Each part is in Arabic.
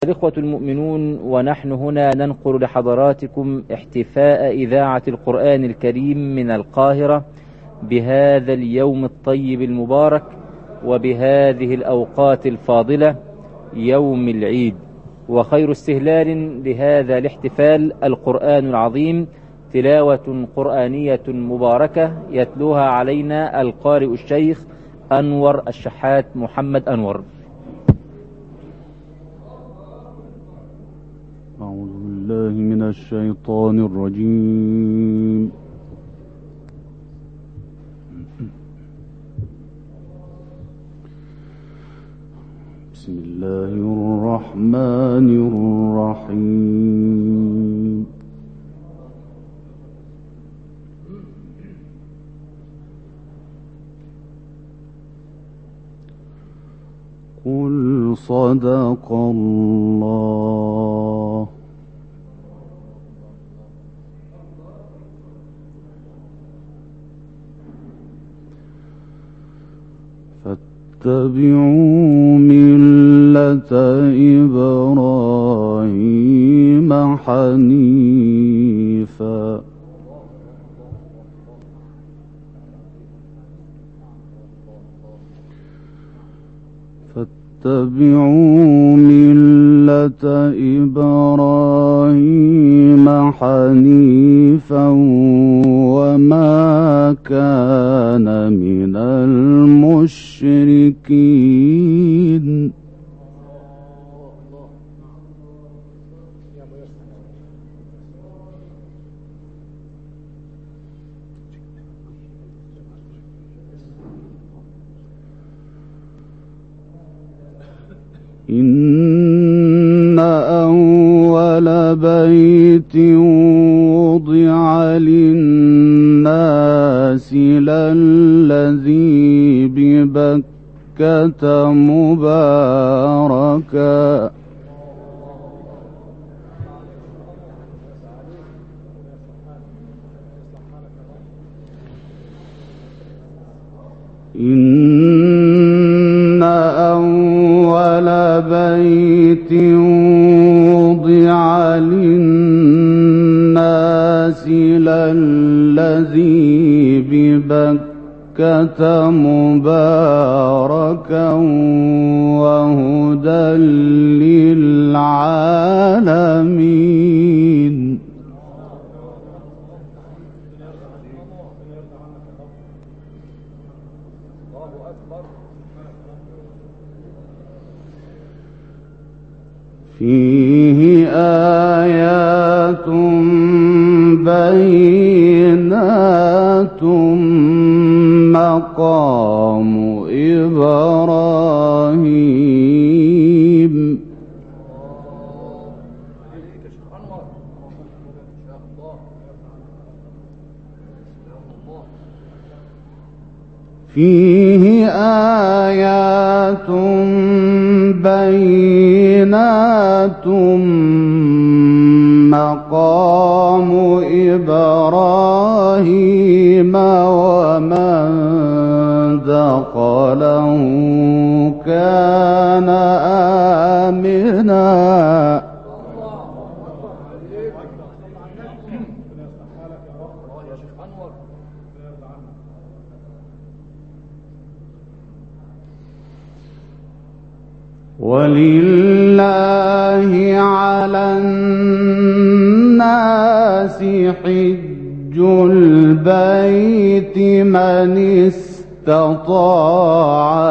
الإخوة المؤمنون، ونحن هنا ننقل لحضراتكم احتفاء إذاعة القرآن الكريم من القاهرة بهذا اليوم الطيب المبارك وبهذه الأوقات الفاضلة يوم العيد. وخير استهلال لهذا الاحتفال القرآن العظيم، تلاوة قرآنية مباركة يتلوها علينا القارئ الشيخ أنور الشحات محمد أنور. أعوذ بالله من الشيطان الرجيم. بسم الله الرحمن الرحيم. قل صدق الله. فاتبعوا ملة إبراهيم حنيفا فاتبعوا ملة إبراهيم حنيفا وما كان من المشركين. إن أول بيت وضع للناس للذي ببكة مباركا إن أول بيت وضع للناس للذي ببكة مباركا وهدى للعالمين. فيه آيات بينات مقام إبراهيم. فيه آيات بينات مقام إبراهيم ومن دخله كان آمنا. ولله على الناس حج البيت من استطاع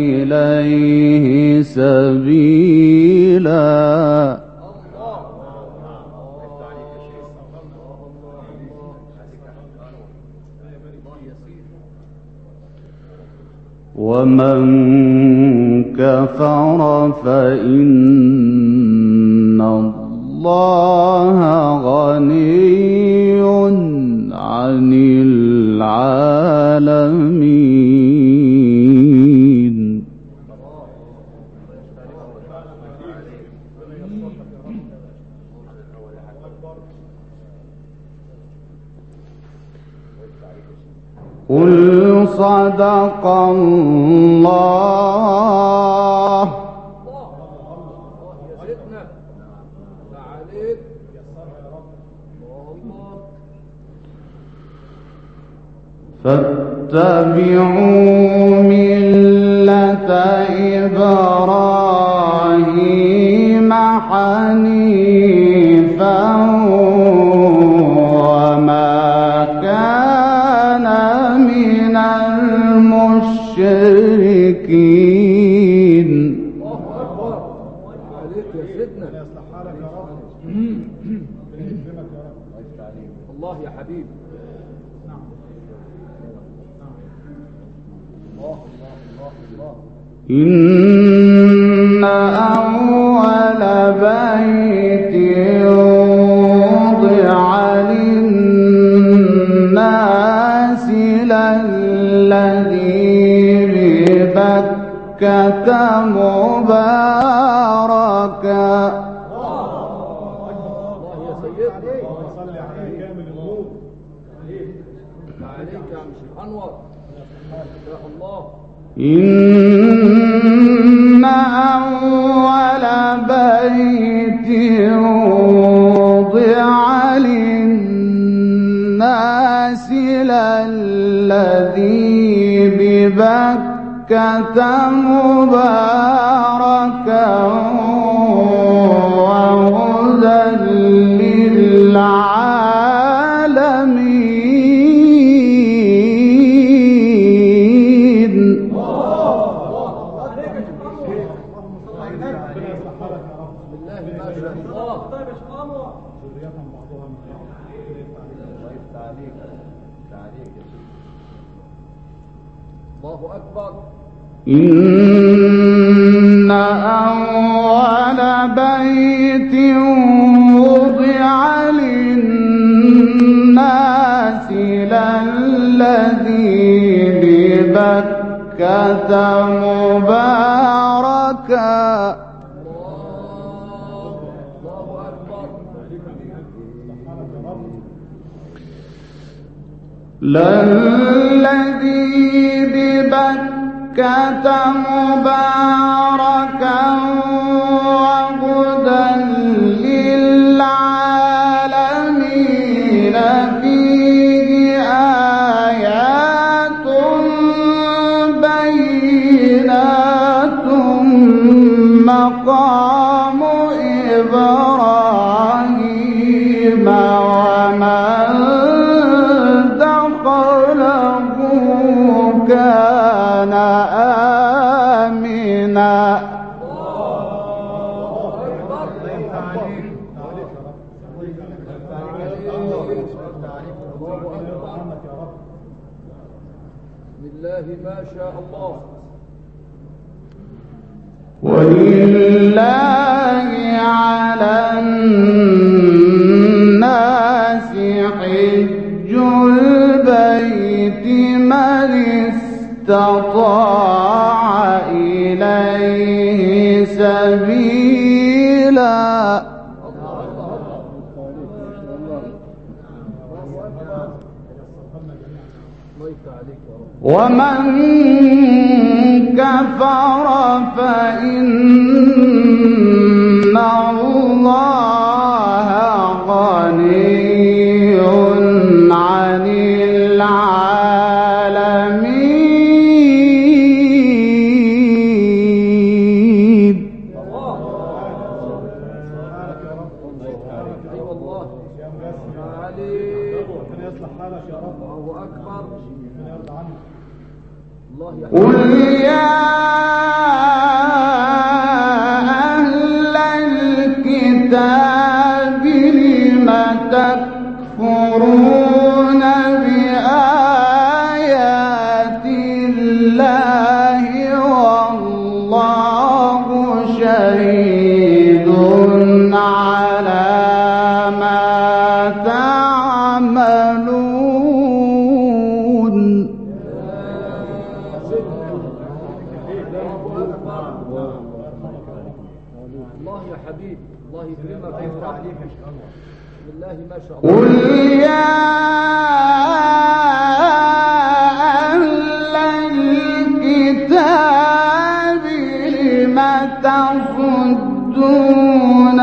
إليه سبيلا. ومن كفر فإن الله غني عن العالمين. قل صدق الله. شيخنا عليك الله. فاتبعوا ملة إبراهيم حنيفا وما كان من المشركين. الله أكبر عليك يا سيدنا. الله يا حبيبي. إن أول بيت وضع للناس للذي ببكة مباركا. الله يا سيدنا صلي عليه كامل النور عليك يا مش الأنور يا الله. إن أول بيت وضع للناس للذي ببكة مباركا وهدى للعالمين. الله أكبر. إن أول بيت وضع للناس للذي ببكة مباركا للذي ببكة مباركا وهدى للعالمين فيه آيات بينات مقام إبراهيم ومن دخله كان آمنا. لله ما شاء الله. ولله على الناس حج البيت من استطاع إليه سبيلا. ومن كفر فإن الله غني عن العالمين. قل يا أهل الكتاب لم تكفرون بآيات الله والله شهيد على ما تعملون. الله يا حبيب الله يكرمك ويفتح عليك. بالله ما شاء الله. قل يا أهل الكتاب لم تصدون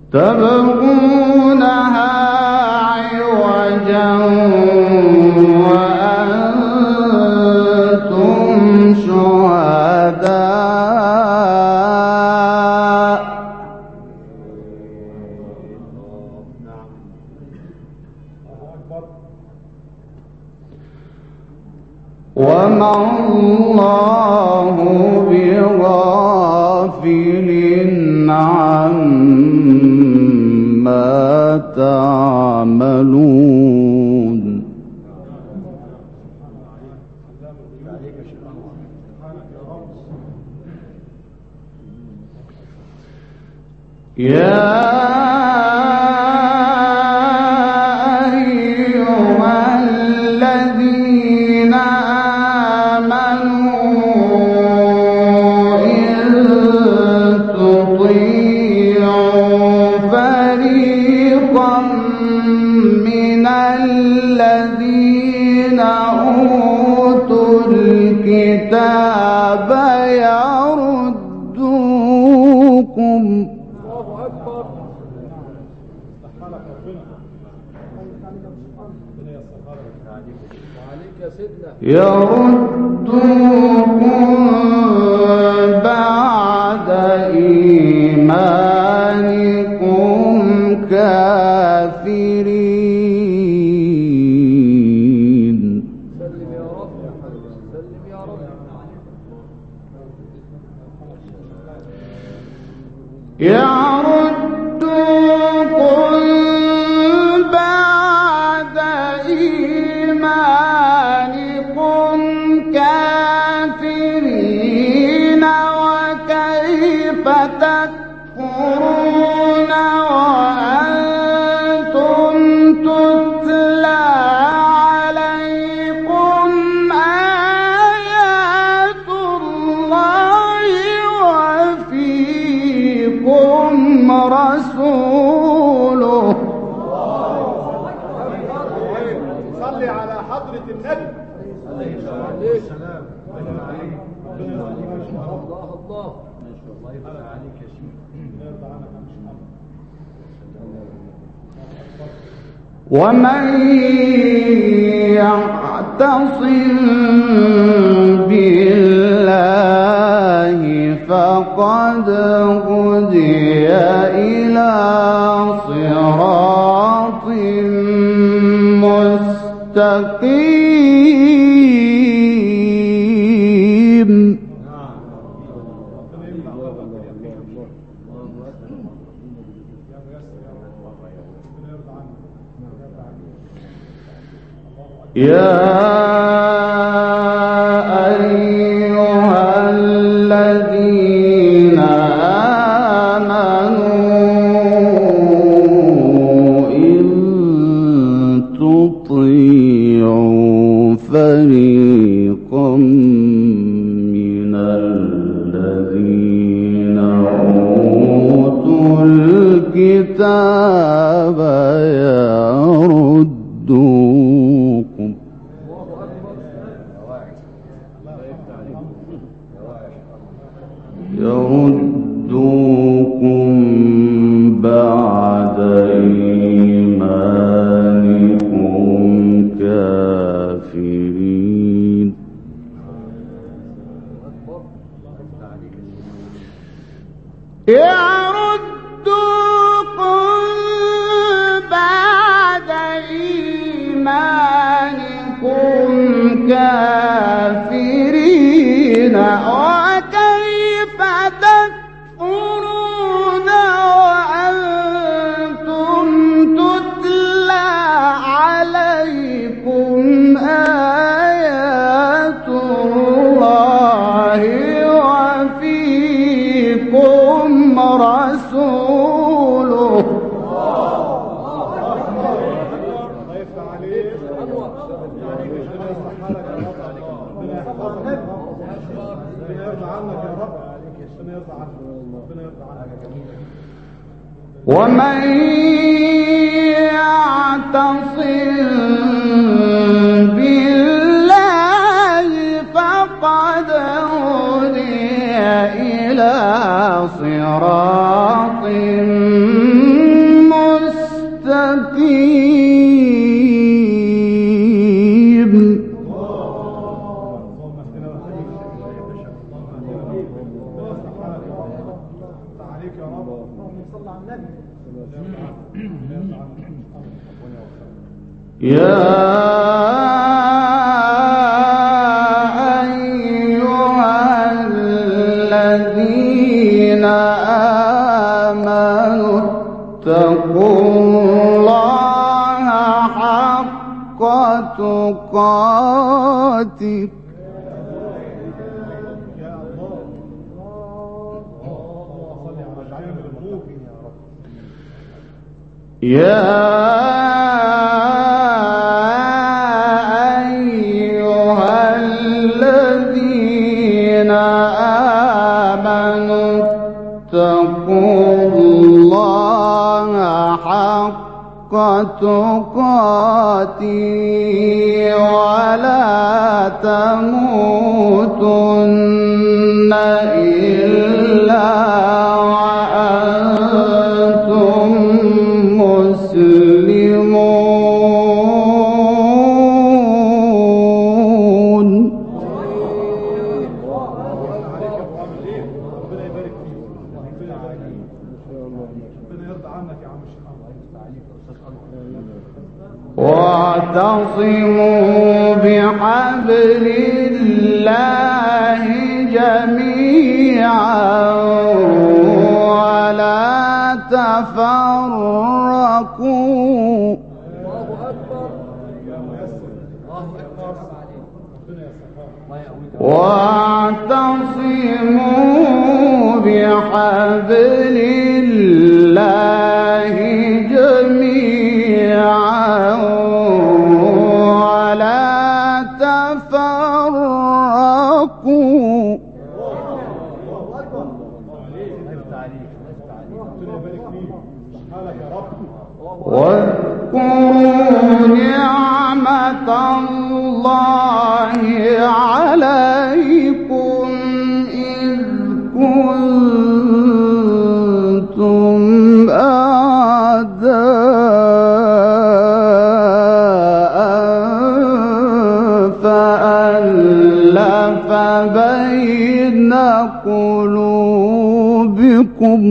تبغونها عوجا وأنتم شهداء وما الله بغافل عما تعملون يا أيها الذين آمنوا إن تطيعوا فريقا من الذين أوتوا الكتاب يردوكم بعد إيمانكم كافرين. سلم يا رب، سلم يا رب. يردوكم بعد إيمانكم كافرين وكيف تكفرون وأنتم تتلى عليكم آيات الله وفيكم رسوله. صلي على حضرة النبي عليه السلام. الله الله الله يفتح عليك يا شيخ. ومن يعتصم بالله فقد هدي إلى صراط مستقيم. يا أيها الذين آمنوا إن تطيعوا فريقا من الذين أوتوا الكتاب يردوكم بعد إيمانكم كافرين. يردوكم بعد إيمانكم كافرين وكيف تكفرون وأنتم تتلى عليكم آيات الله وفيكم رسوله. ومن يعتصم بالله فقد هدي إلى صراط يا أيها الذين آمنوا اتقوا الله حق تقاته يا أيها الذين آمنوا اتقوا الله حق تقاته ولا تموتن إلا وأنتم مسلمون. واعتصموا بحبل الله جميعا ولا تفرقوا. واعتصموا بحبل الله جميعا ولا تفرقوا. واذكروا نعمة الله عليكم إذ كنتم أعداء فألف بين قلوبكم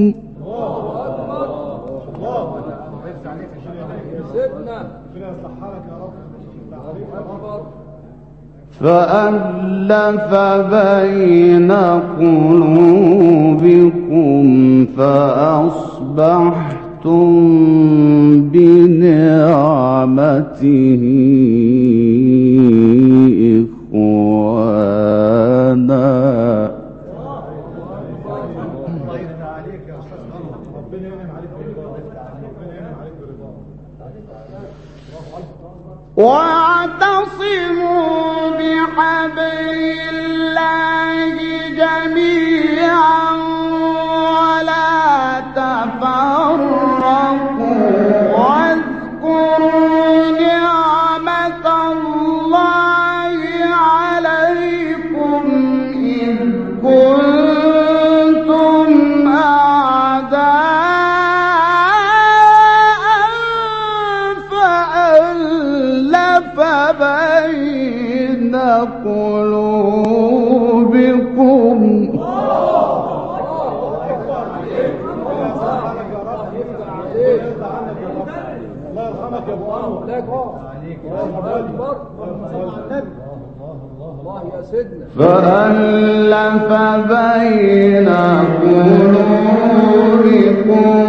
فأصبحتم بنعمته إخوانا. واعتصموا بحبل الله جميعا ولا تفرقوا. واذكروا نعمة الله عليكم إذ كنتم أعداء فألف بين قلوبكم فألف بين قلوبكم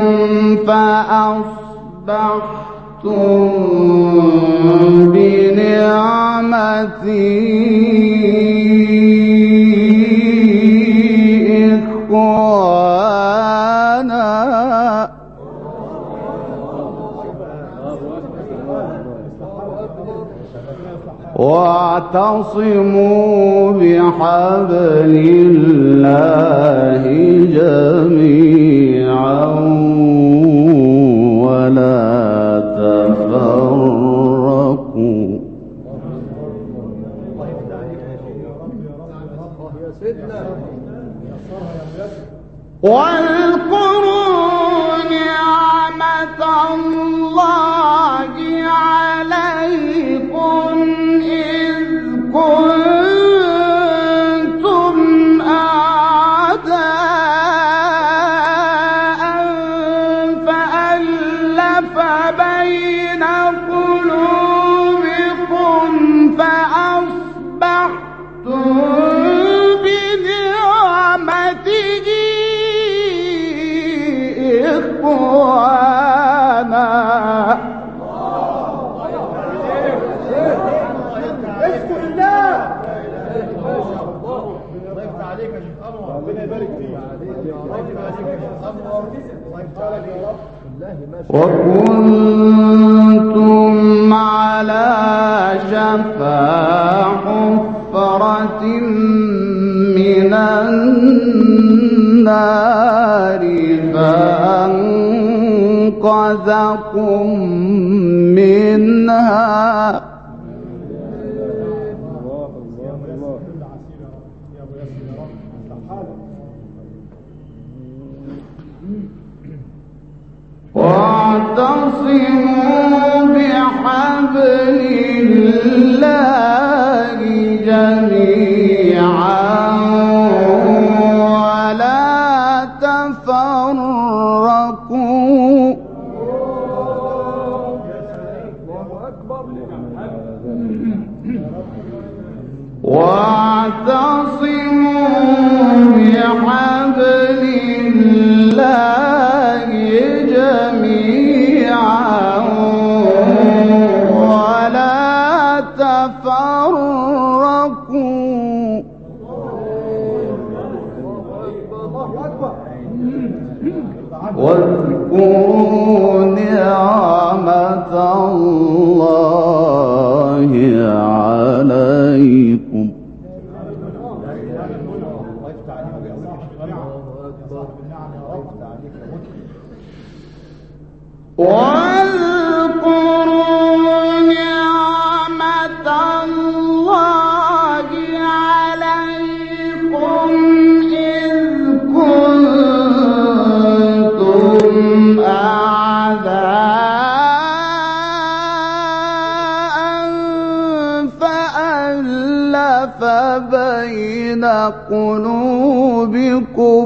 فأصبحتم بنعمتي إخوانا. واعتصموا بحبل الله جميعا ولا تفرقوا. واذكروا نعمة الله وكنتم على شفا حفرة من النار فأنقذكم منها واعتصموا بحبل الله جميعا ولا تفرقوا واعتصموا بحبل الله جميعا ولا تفرقوا واذكروا نعمة الله عليكم واذكروا نعمة الله عليكم إذ كنتم أعداء فألف بين قلوبكم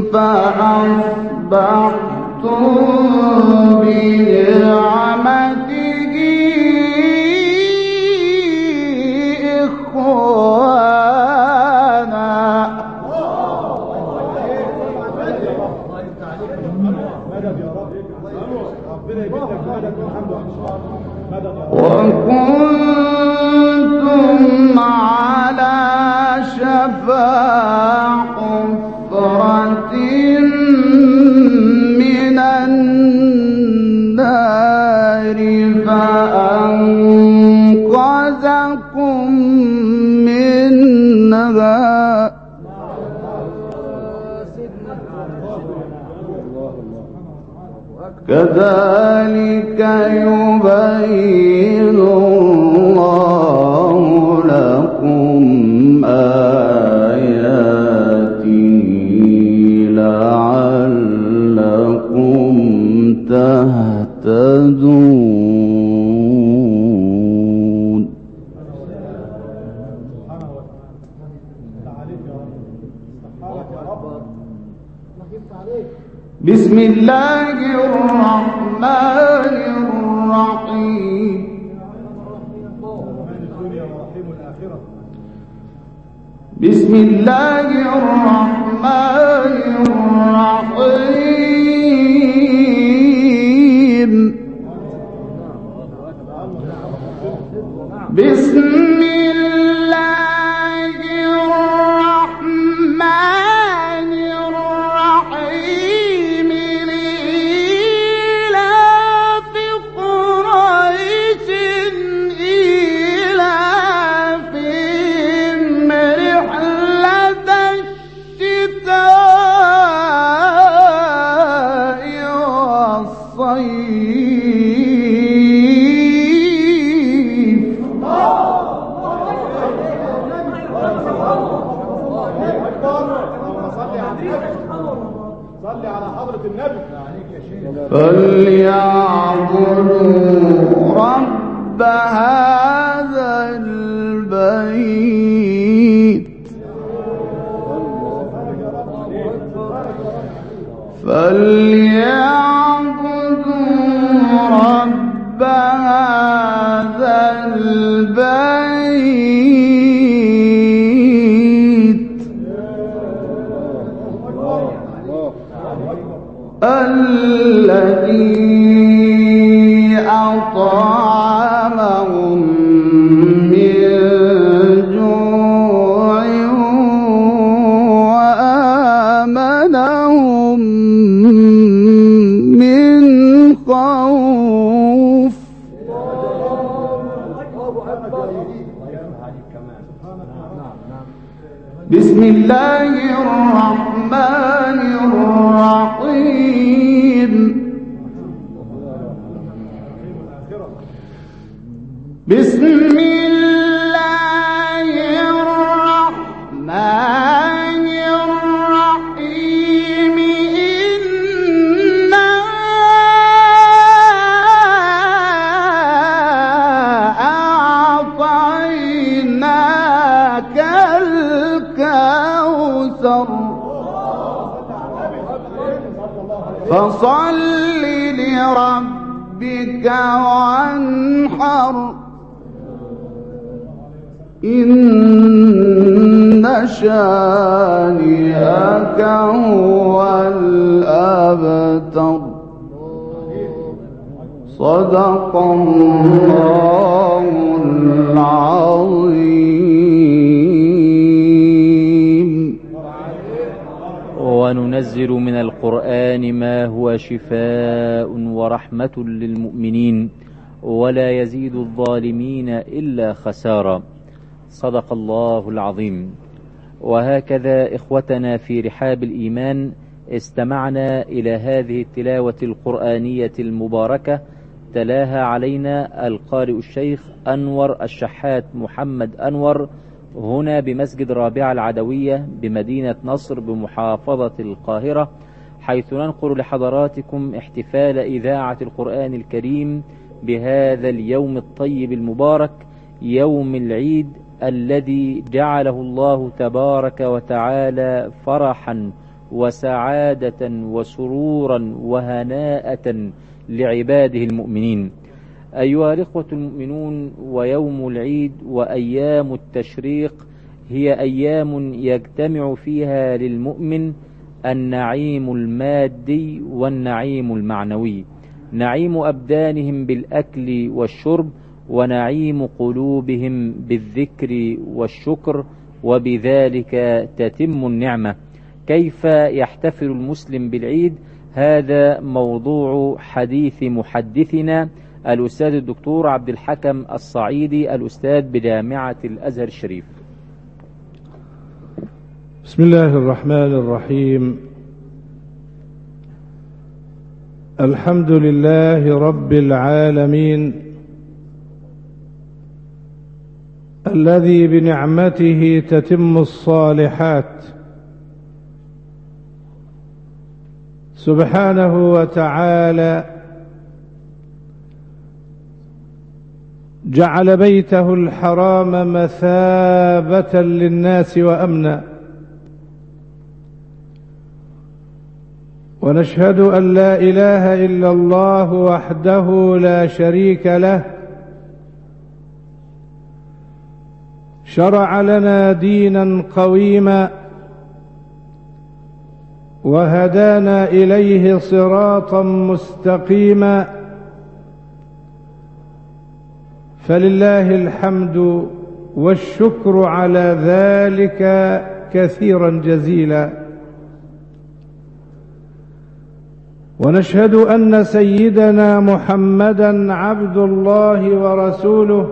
فأصبحتم بنعمته إخوانا وكنتم على شفا حفرة من النار فأنقذكم منها كذلك يبين الله لكم آياته لعلكم تهتدون. بسم الله الرحمن الرحيم. بسم الله الرحمن الرحيم. بسم الله الرحمن الرحيم. لإيلاف قريش إيلافهم رحلة الشتاء والصيف. صلي على حضرة النبي. فليعبدوا رب هذا البيت. فليعبدوا رب هذا البيت الذي أطعمهم من جوع وآمنهم بسم الله الرحمن الرحيم بسم الله الرحمن الرحيم إنا أعطيناك الكوثر فصل لربك وانحر إن شانئك هو الأبتر صدق الله العظيم. وننزل من القرآن ما هو شفاء ورحمة للمؤمنين ولا يزيد الظالمين إلا خسارا. صدق الله العظيم. وهكذا إخوتنا في رحاب الإيمان استمعنا إلى هذه التلاوة القرآنية المباركة تلاها علينا القارئ الشيخ أنور الشحات محمد أنور هنا بمسجد رابعة العدوية بمدينة نصر بمحافظة القاهرة، حيث ننقل لحضراتكم احتفال إذاعة القرآن الكريم بهذا اليوم الطيب المبارك، يوم العيد الذي جعله الله تبارك وتعالى فرحا وسعادة وسرورا وهناءة لعباده المؤمنين. أيها الإخوة المؤمنون، ويوم العيد وأيام التشريق هي أيام يجتمع فيها للمؤمن النعيم المادي والنعيم المعنوي، نعيم أبدانهم بالأكل والشرب ونعيم قلوبهم بالذكر والشكر، وبذلك تتم النعمة. كيف يحتفل المسلم بالعيد؟ هذا موضوع حديث محدثنا الأستاذ الدكتور عبد الحكم الصعيدي، الأستاذ بجامعة الأزهر الشريف. بسم الله الرحمن الرحيم. الحمد لله رب العالمين الذي بنعمته تتم الصالحات، سبحانه وتعالى جعل بيته الحرام مثابة للناس وأمنا، ونشهد أن لا إله إلا الله وحده لا شريك له، شرع لنا دينا قويما وهدانا إليه صراطا مستقيما، فلله الحمد والشكر على ذلك كثيرا جزيلا. ونشهد أن سيدنا محمدا عبد الله ورسوله،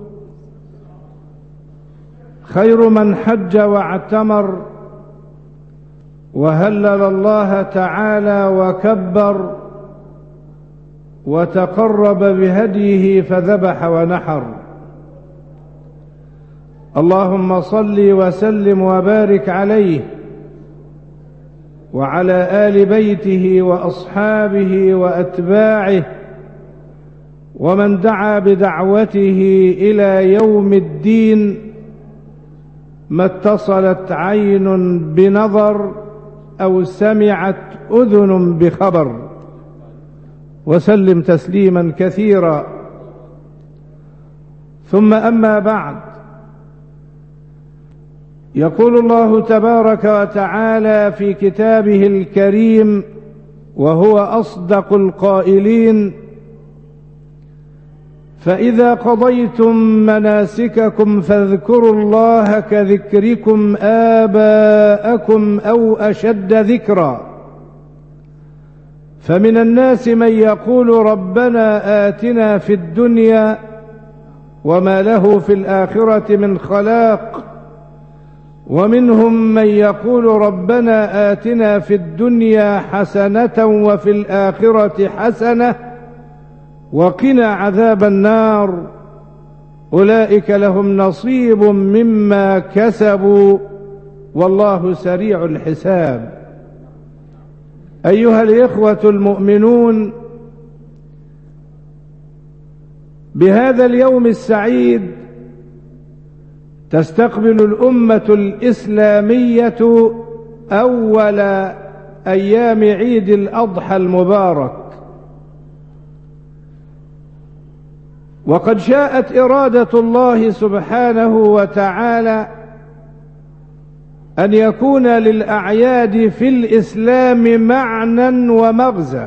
خير من حج واعتمر وهلل الله تعالى وكبر وتقرب بهديه فذبح ونحر. اللهم صل وسلم وبارك عليه وعلى آل بيته وأصحابه وأتباعه ومن دعا بدعوته إلى يوم الدين، ما اتصلت عين بنظر أو سمعت أذن بخبر، وسلم تسليما كثيرا. ثم أما بعد، يقول الله تبارك وتعالى في كتابه الكريم وهو أصدق القائلين: فإذا قضيتم مناسككم فاذكروا الله كذكركم آباءكم أو أشد ذكرا، فمن الناس من يقول ربنا آتنا في الدنيا وما له في الآخرة من خلاق، ومنهم من يقول ربنا آتنا في الدنيا حسنة وفي الآخرة حسنة وقنا عذاب النار، أولئك لهم نصيب مما كسبوا والله سريع الحساب. أيها الإخوة المؤمنون، بهذا اليوم السعيد تستقبل الأمة الإسلامية أول أيام عيد الأضحى المبارك، وقد شاءت إرادة الله سبحانه وتعالى أن يكون للأعياد في الإسلام معنى ومغزى،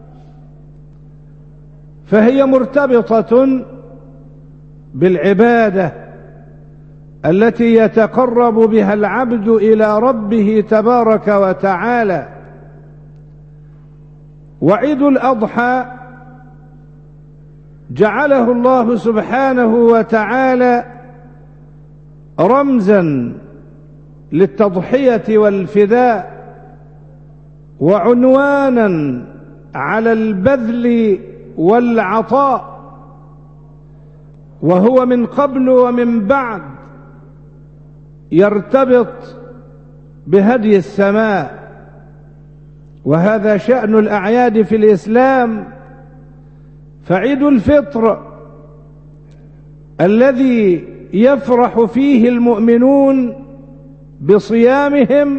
فهي مرتبطة بالعبادة التي يتقرب بها العبد إلى ربه تبارك وتعالى. وعيد الأضحى جعله الله سبحانه وتعالى رمزا للتضحية والفداء، وعنوانا على البذل والعطاء، وهو من قبل ومن بعد يرتبط بهدي السماء. وهذا شأن الأعياد في الإسلام. فعيد الفطر الذي يفرح فيه المؤمنون بصيامهم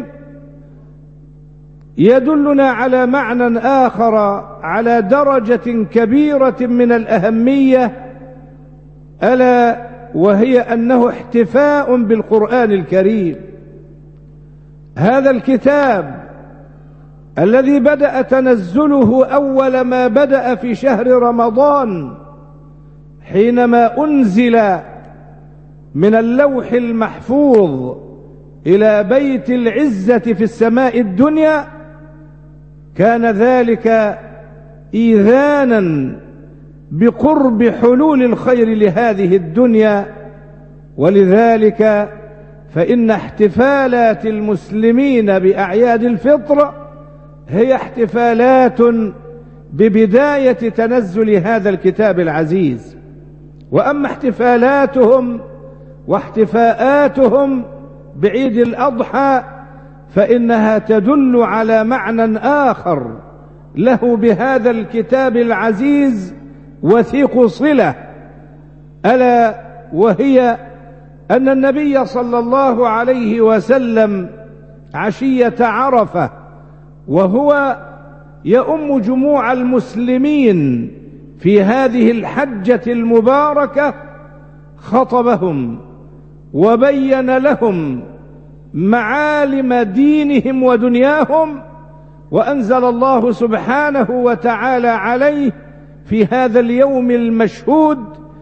يدلنا على معنى آخر على درجة كبيرة من الأهمية، ألا وهي أنه احتفاء بالقرآن الكريم، هذا الكتاب الذي بدأ تنزله أول ما بدأ في شهر رمضان، حينما أنزل من اللوح المحفوظ إلى بيت العزة في السماء الدنيا، كان ذلك إيذانا بقرب حلول الخير لهذه الدنيا. ولذلك فإن احتفالات المسلمين بأعياد الفطر هي احتفالات ببداية تنزل هذا الكتاب العزيز. وأما احتفالاتهم واحتفاءاتهم بعيد الأضحى فإنها تدل على معنى آخر له بهذا الكتاب العزيز وثيق صلة، ألا وهي أن النبي صلى الله عليه وسلم عشية عرفة وهو يؤم جموع المسلمين في هذه الحجة المباركة خطبهم وبين لهم معالم دينهم ودنياهم، وأنزل الله سبحانه وتعالى عليه في هذا اليوم المشهود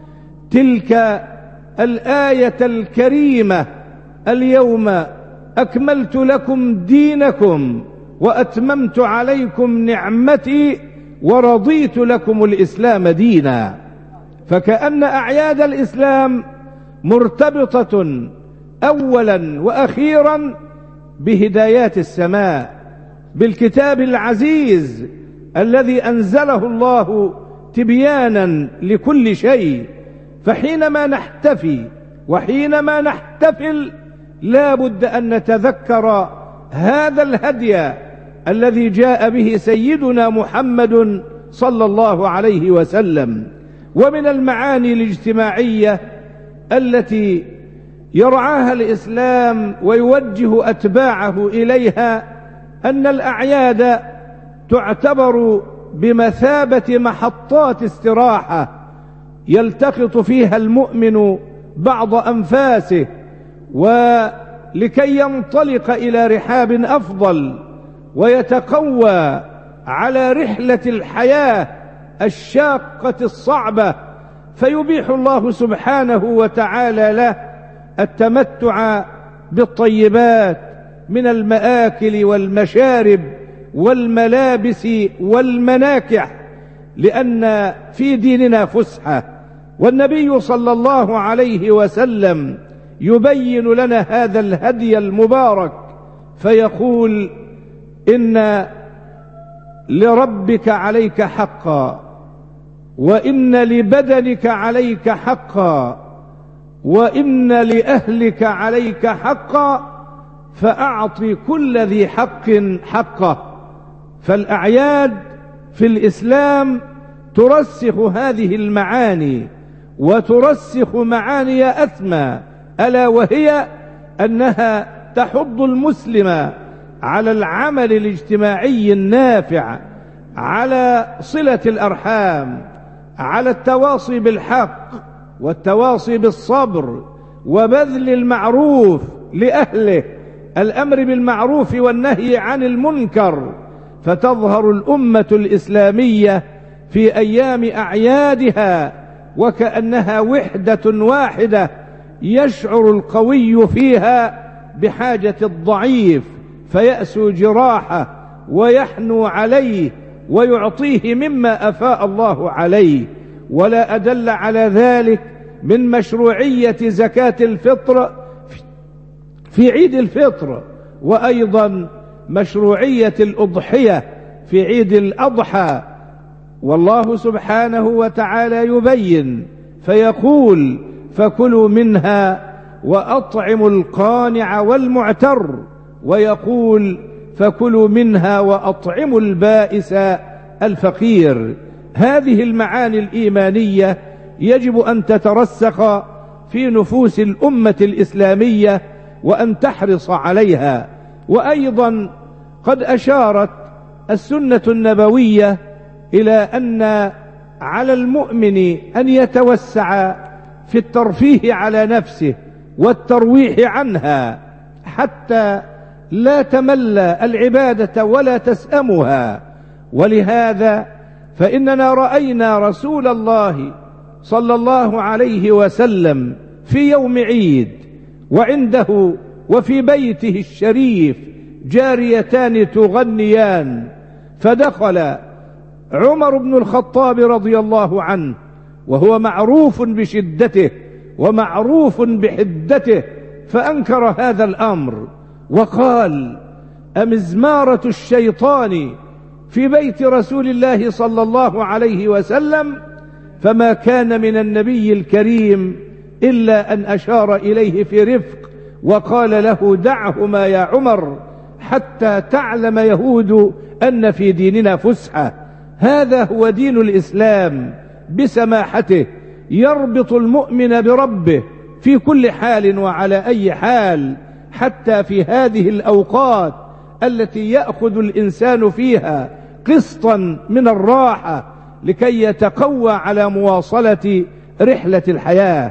تلك الآية الكريمة: اليوم أكملت لكم دينكم وأتممت عليكم نعمتي ورضيت لكم الإسلام دينا. فكأن أعياد الإسلام مرتبطة أولا وأخيرا بهدايات السماء، بالكتاب العزيز الذي أنزله الله تبيانا لكل شيء. فحينما نحتفي وحينما نحتفل لا بد أن نتذكر هذا الهدي الذي جاء به سيدنا محمد صلى الله عليه وسلم. ومن المعاني الاجتماعية التي يرعاها الإسلام ويوجه أتباعه إليها أن الأعياد تعتبر بمثابة محطات استراحة يلتقط فيها المؤمن بعض أنفاسه، ولكي ينطلق إلى رحاب أفضل ويتقوى على رحلة الحياة الشاقة الصعبة، فيبيح الله سبحانه وتعالى له التمتع بالطيبات من المآكل والمشارب والملابس والمناكح، لأن في ديننا فسحة، والنبي صلى الله عليه وسلم يبين لنا هذا الهدي المبارك فيقول: إن لربك عليك حقا، وإن لبدنك عليك حقا، وإن لأهلك عليك حقا، فأعط كل ذي حق حقه. فالأعياد في الإسلام ترسخ هذه المعاني وترسخ معاني أثمى، ألا وهي أنها تحض المسلم على العمل الاجتماعي النافع، على صلة الأرحام، على التواصي بالحق والتواصي بالصبر وبذل المعروف لأهله، الأمر بالمعروف والنهي عن المنكر. فتظهر الأمة الإسلامية في أيام أعيادها وكأنها وحدة واحدة، يشعر القوي فيها بحاجة الضعيف فيأسو جراحه ويحنو عليه ويعطيه مما أفاء الله عليه. ولا أدل على ذلك من مشروعية زكاة الفطر في عيد الفطر، وأيضا مشروعية الأضحية في عيد الأضحى. والله سبحانه وتعالى يبين فيقول: فكلوا منها وأطعموا القانع والمعتر، ويقول: فكلوا منها وأطعموا البائس الفقير. هذه المعاني الإيمانية يجب أن تترسخ في نفوس الأمة الإسلامية وأن تحرص عليها. وأيضا قد أشارت السنة النبوية إلى أن على المؤمن أن يتوسع في الترفيه على نفسه والترويح عنها حتى لا تمل العبادة ولا تسأمها. ولهذا فإننا رأينا رسول الله صلى الله عليه وسلم في يوم عيد وعنده وفي بيته الشريف جاريتان تغنيان، فدخل عمر بن الخطاب رضي الله عنه وهو معروف بشدته ومعروف بحدته، فأنكر هذا الأمر وقال: أمزمارة الشيطان في بيت رسول الله صلى الله عليه وسلم؟ فما كان من النبي الكريم إلا أن أشار إليه في رفق وقال له: دعهما يا عمر حتى تعلم يهود أن في ديننا فسحة. هذا هو دين الإسلام بسماحته، يربط المؤمن بربه في كل حال وعلى أي حال، حتى في هذه الأوقات التي يأخذ الإنسان فيها قسطا من الراحة لكي يتقوى على مواصلة رحلة الحياة.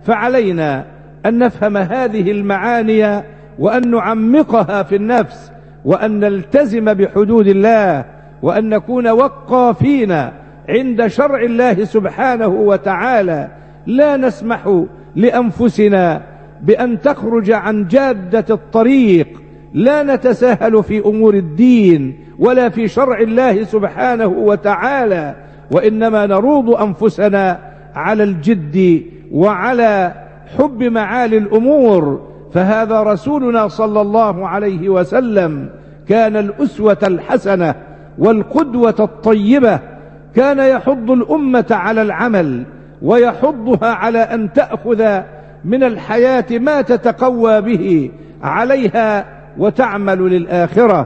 فعلينا أن نفهم هذه المعاني وأن نعمقها في النفس، وأن نلتزم بحدود الله، وأن نكون وقافين عند شرع الله سبحانه وتعالى. لا نسمح لأنفسنا بأن تخرج عن جادة الطريق، لا نتساهل في أمور الدين ولا في شرع الله سبحانه وتعالى، وإنما نروض أنفسنا على الجد وعلى حب معالي الأمور. فهذا رسولنا صلى الله عليه وسلم كان الأسوة الحسنة والقدوة الطيبة، كان يحض الأمة على العمل ويحضها على أن تأخذ من الحياة ما تتقوى به عليها وتعمل للآخرة.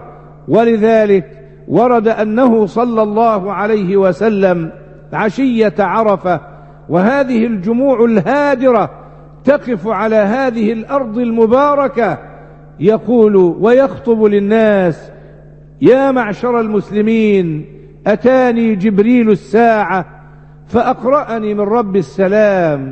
ولذلك ورد أنه صلى الله عليه وسلم عشية عرفة وهذه الجموع الهادرة تقف على هذه الأرض المباركة، يقول ويخطب للناس: يا معشر المسلمين، أتاني جبريل الساعة فأقرأني من رب السلام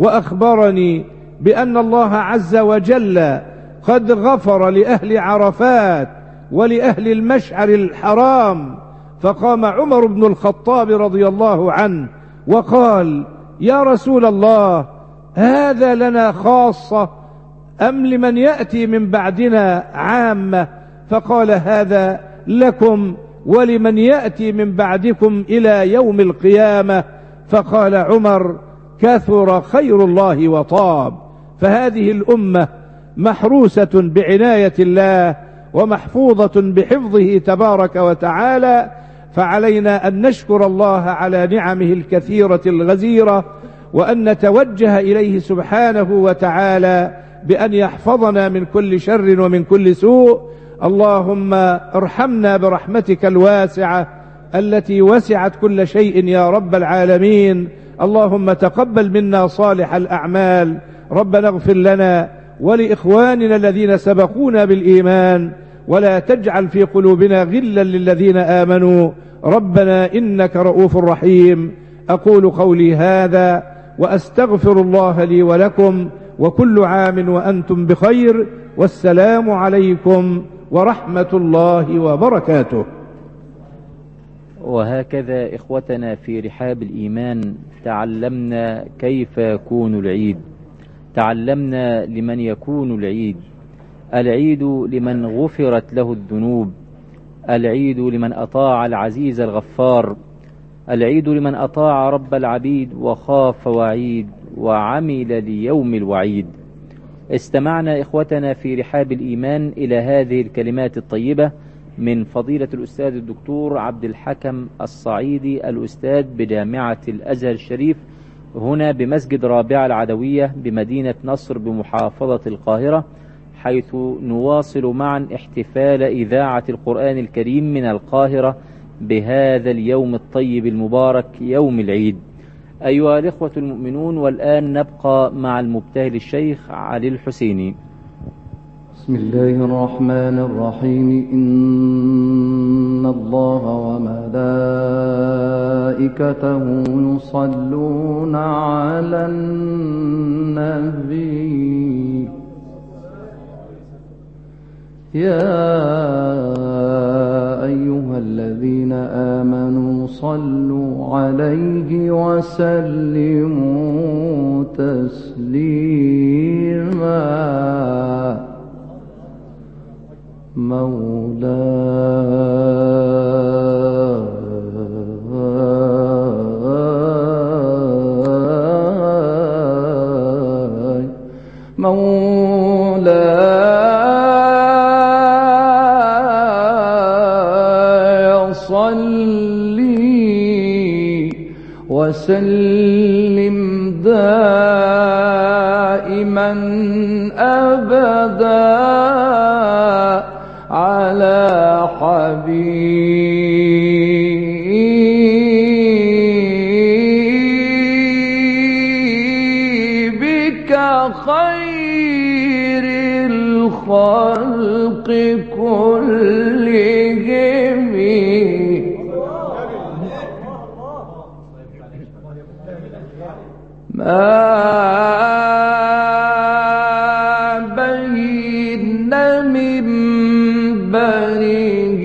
وأخبرني بأن الله عز وجل قد غفر لأهل عرفات ولأهل المشعر الحرام. فقام عمر بن الخطاب رضي الله عنه وقال: يا رسول الله، هذا لنا خاصة أم لمن يأتي من بعدنا عامة؟ فقال: هذا لكم ولمن يأتي من بعدكم إلى يوم القيامة. فقال عمر: كثر خير الله وطاب. فهذه الأمة محروسة بعناية الله ومحفوظة بحفظه تبارك وتعالى، فعلينا أن نشكر الله على نعمه الكثيرة الغزيرة، وأن نتوجه إليه سبحانه وتعالى بأن يحفظنا من كل شر ومن كل سوء. اللهم ارحمنا برحمتك الواسعة التي وسعت كل شيء يا رب العالمين. اللهم تقبل منا صالح الأعمال. ربنا اغفر لنا ولإخواننا الذين سبقونا بالإيمان، ولا تجعل في قلوبنا غلا للذين آمنوا. ربنا إنك رؤوف رحيم. أقول قولي هذا وأستغفر الله لي ولكم، وكل عام وأنتم بخير، والسلام عليكم ورحمة الله وبركاته. وهكذا إخوتنا في رحاب الإيمان تعلمنا كيف يكون العيد، تعلمنا لمن يكون العيد. العيد لمن غفرت له الذنوب، العيد لمن أطاع العزيز الغفار، العيد لمن أطاع رب العبيد وخاف وعيد وعمل ليوم الوعيد. استمعنا إخوتنا في رحاب الإيمان إلى هذه الكلمات الطيبة من فضيلة الأستاذ الدكتور عبد الحكم الصعيدي، الأستاذ بجامعة الأزهر الشريف هنا بمسجد رابعة العدوية بمدينة نصر بمحافظة القاهرة، حيث نواصل معا احتفال إذاعة القرآن الكريم من القاهرة بهذا اليوم الطيب المبارك يوم العيد. أيها الإخوة المؤمنون، والآن نبقى مع المبتهل الشيخ علي الحسيني. بسم الله الرحمن الرحيم. إن الله وملائكته يصلون على النبي يا أيها الذين آمنوا صلوا عليه وسلموا تسليما. مولاي صلي وسلم دائما أبدا على حبيبك خير الخلق كلهم. ما بين منبره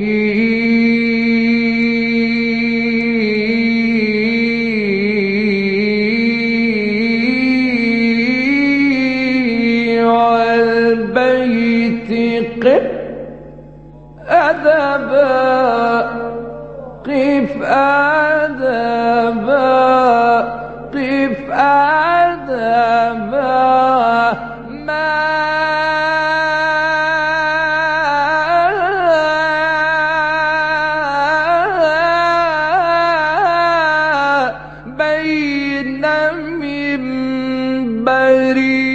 والبيت قف أدبا، قف أدبا، قف أدبا. ما بين منبره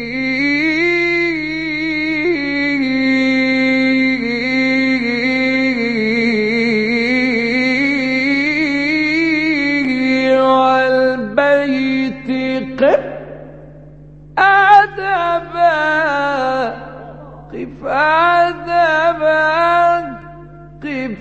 والبيت قف أدبا، قف أدبا، قف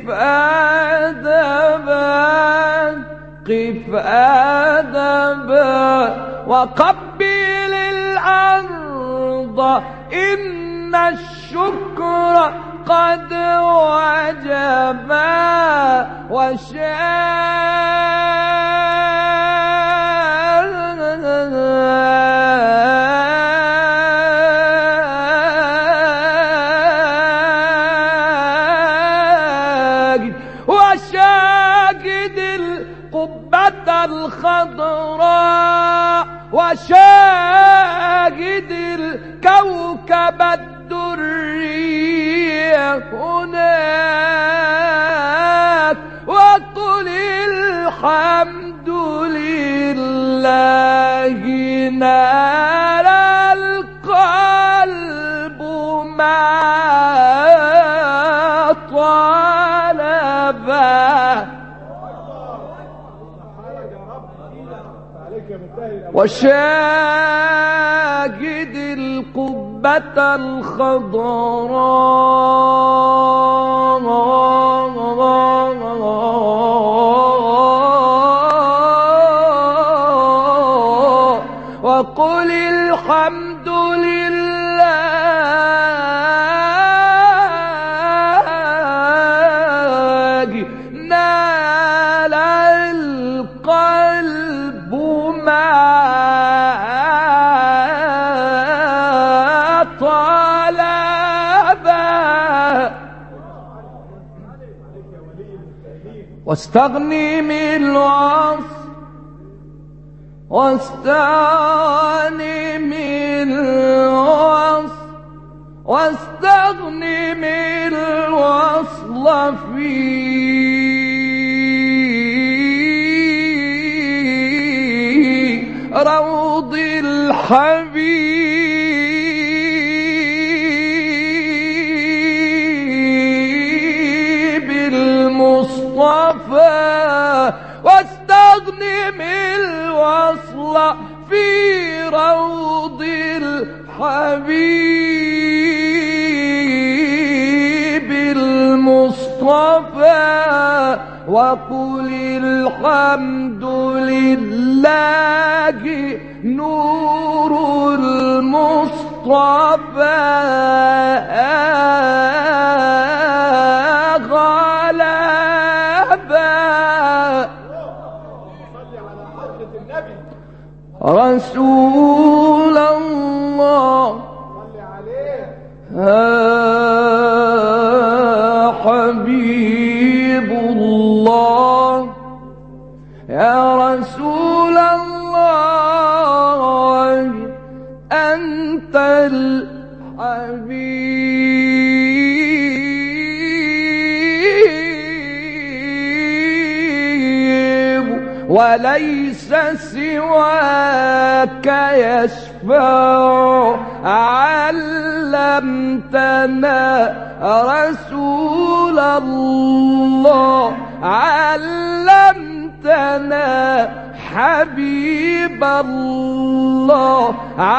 أدبا، قف أدبا. وقبل الأرض إن الشكر قد وجبا، وشاهد القبة الخضراء وشاهد الكوكب الدري هناك وقل الحمد لله نال القلب ما طلبه وشاهد القبة الخضراء وقل الحمد لله نال القلب ما واستغني من الوصف واستغني من الوصف واستغني من الوصل في روض الحبيب المصطفى واستغني من الوصل في روض الحبيب المصطفى وقل الحمد لله نور المصطفى رسول الله حبيب الله يا رسول الله أنت الحبيب وليس سواك يشفع علمتنا رسول الله علمتنا حبيب الله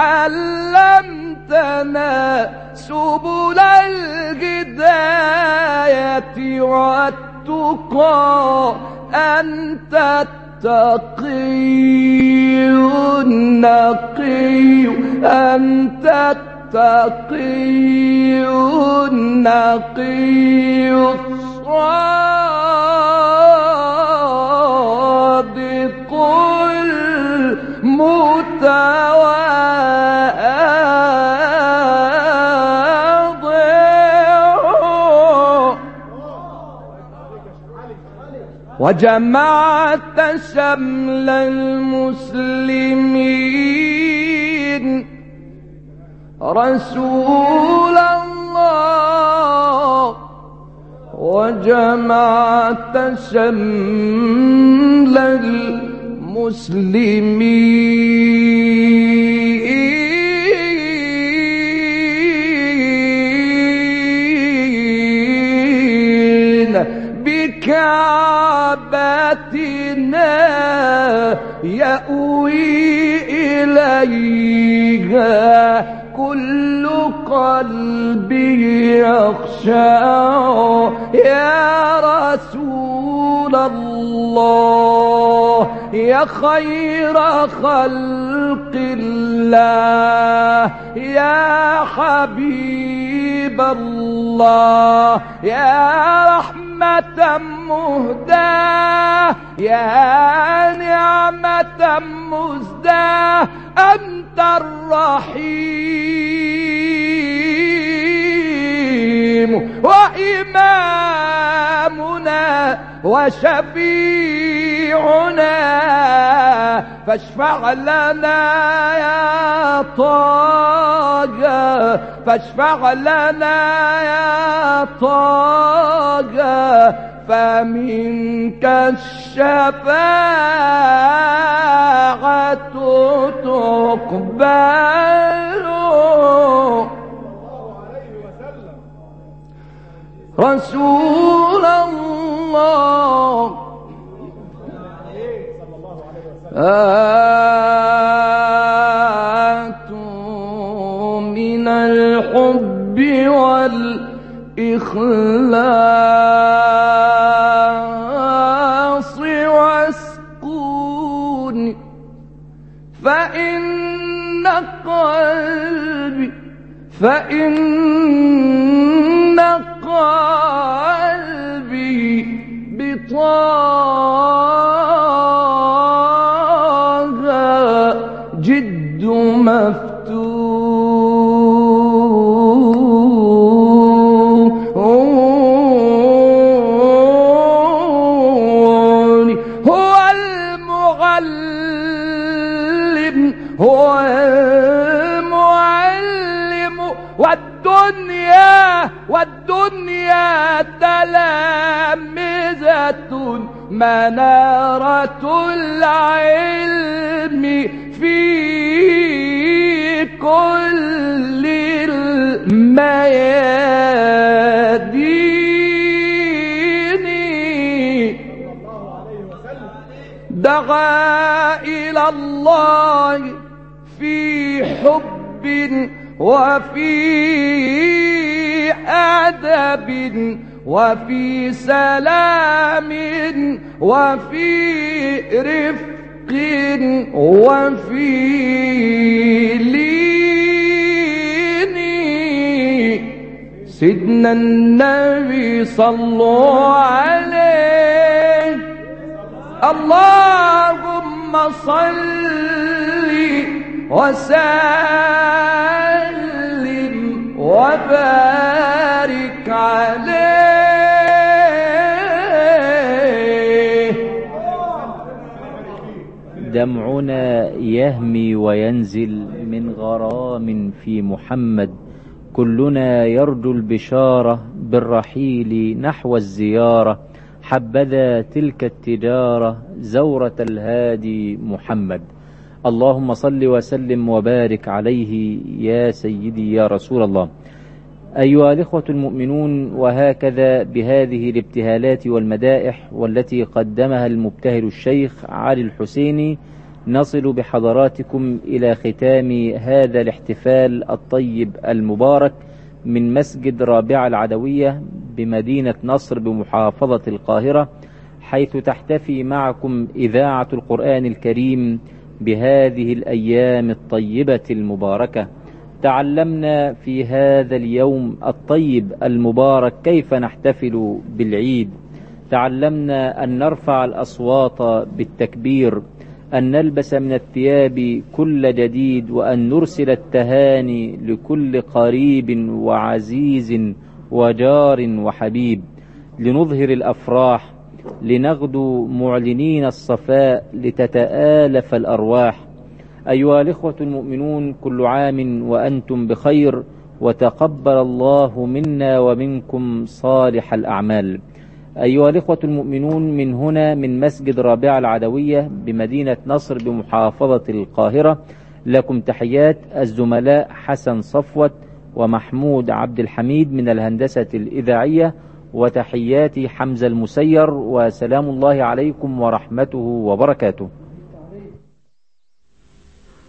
علمتنا سبل الهداية والتقى أنت التقي النقي أنت التقي النقي الصادق المتواضع وجمعت شمل المسلمين رسول الله وجمعت شمل المسلمين بكعبتنا يأوي إليها كل قلبي يخشع يا رسول الله يا خير خلق الله يا حبيب الله يا رحمة مهداة يا نعمة مزداة أنت الرحيم وإمامنا وشفيعنا شفيعنا فاشفع لنا يا طه، فاشفع لنا يا طه، فمنك الشفاعة تقبل. رسول الله آتوا من الحب والإخلاص واسكون، فإن قلبي بطه جد مفتون. هو المعلم، هو المعلم، والدنيا تلامذة، منارة العلم في كل الميادين. دعا إلى الله في حب وفي أدب وفي سلام وفي رفق وفي لين. سيدنا النبي صلوا عليه، اللهم صل وسلم وبارك عليه. دمعنا يهمي وينزل من غرام في محمد، كلنا يرجو البشارة بالرحيل نحو الزيارة، حبذا تلك التجارة زورة الهادي محمد. اللهم صل وسلم وبارك عليه يا سيدي يا رسول الله. أيها الإخوة المؤمنون، وهكذا بهذه الابتهالات والمدائح والتي قدمها المبتهل الشيخ علي الحسيني نصل بحضراتكم إلى ختام هذا الاحتفال الطيب المبارك من مسجد رابعة العدوية بمدينة نصر بمحافظة القاهرة، حيث تحتفي معكم إذاعة القرآن الكريم بهذه الأيام الطيبة المباركة. تعلمنا في هذا اليوم الطيب المبارك كيف نحتفل بالعيد. تعلمنا أن نرفع الأصوات بالتكبير، أن نلبس من الثياب كل جديد، وأن نرسل التهاني لكل قريب وعزيز وجار وحبيب، لنظهر الأفراح، لنغدو معلنين الصفاء، لتتآلف الأرواح. أيها الإخوة المؤمنون، كل عام وأنتم بخير، وتقبل الله منا ومنكم صالح الأعمال. أيها الإخوة المؤمنون، من هنا من مسجد رابعة العدوية بمدينة نصر بمحافظة القاهرة، لكم تحيات الزملاء حسن صفوت ومحمود عبد الحميد من الهندسة الإذاعية، وتحياتي حمزة المسير، وسلام الله عليكم ورحمته وبركاته.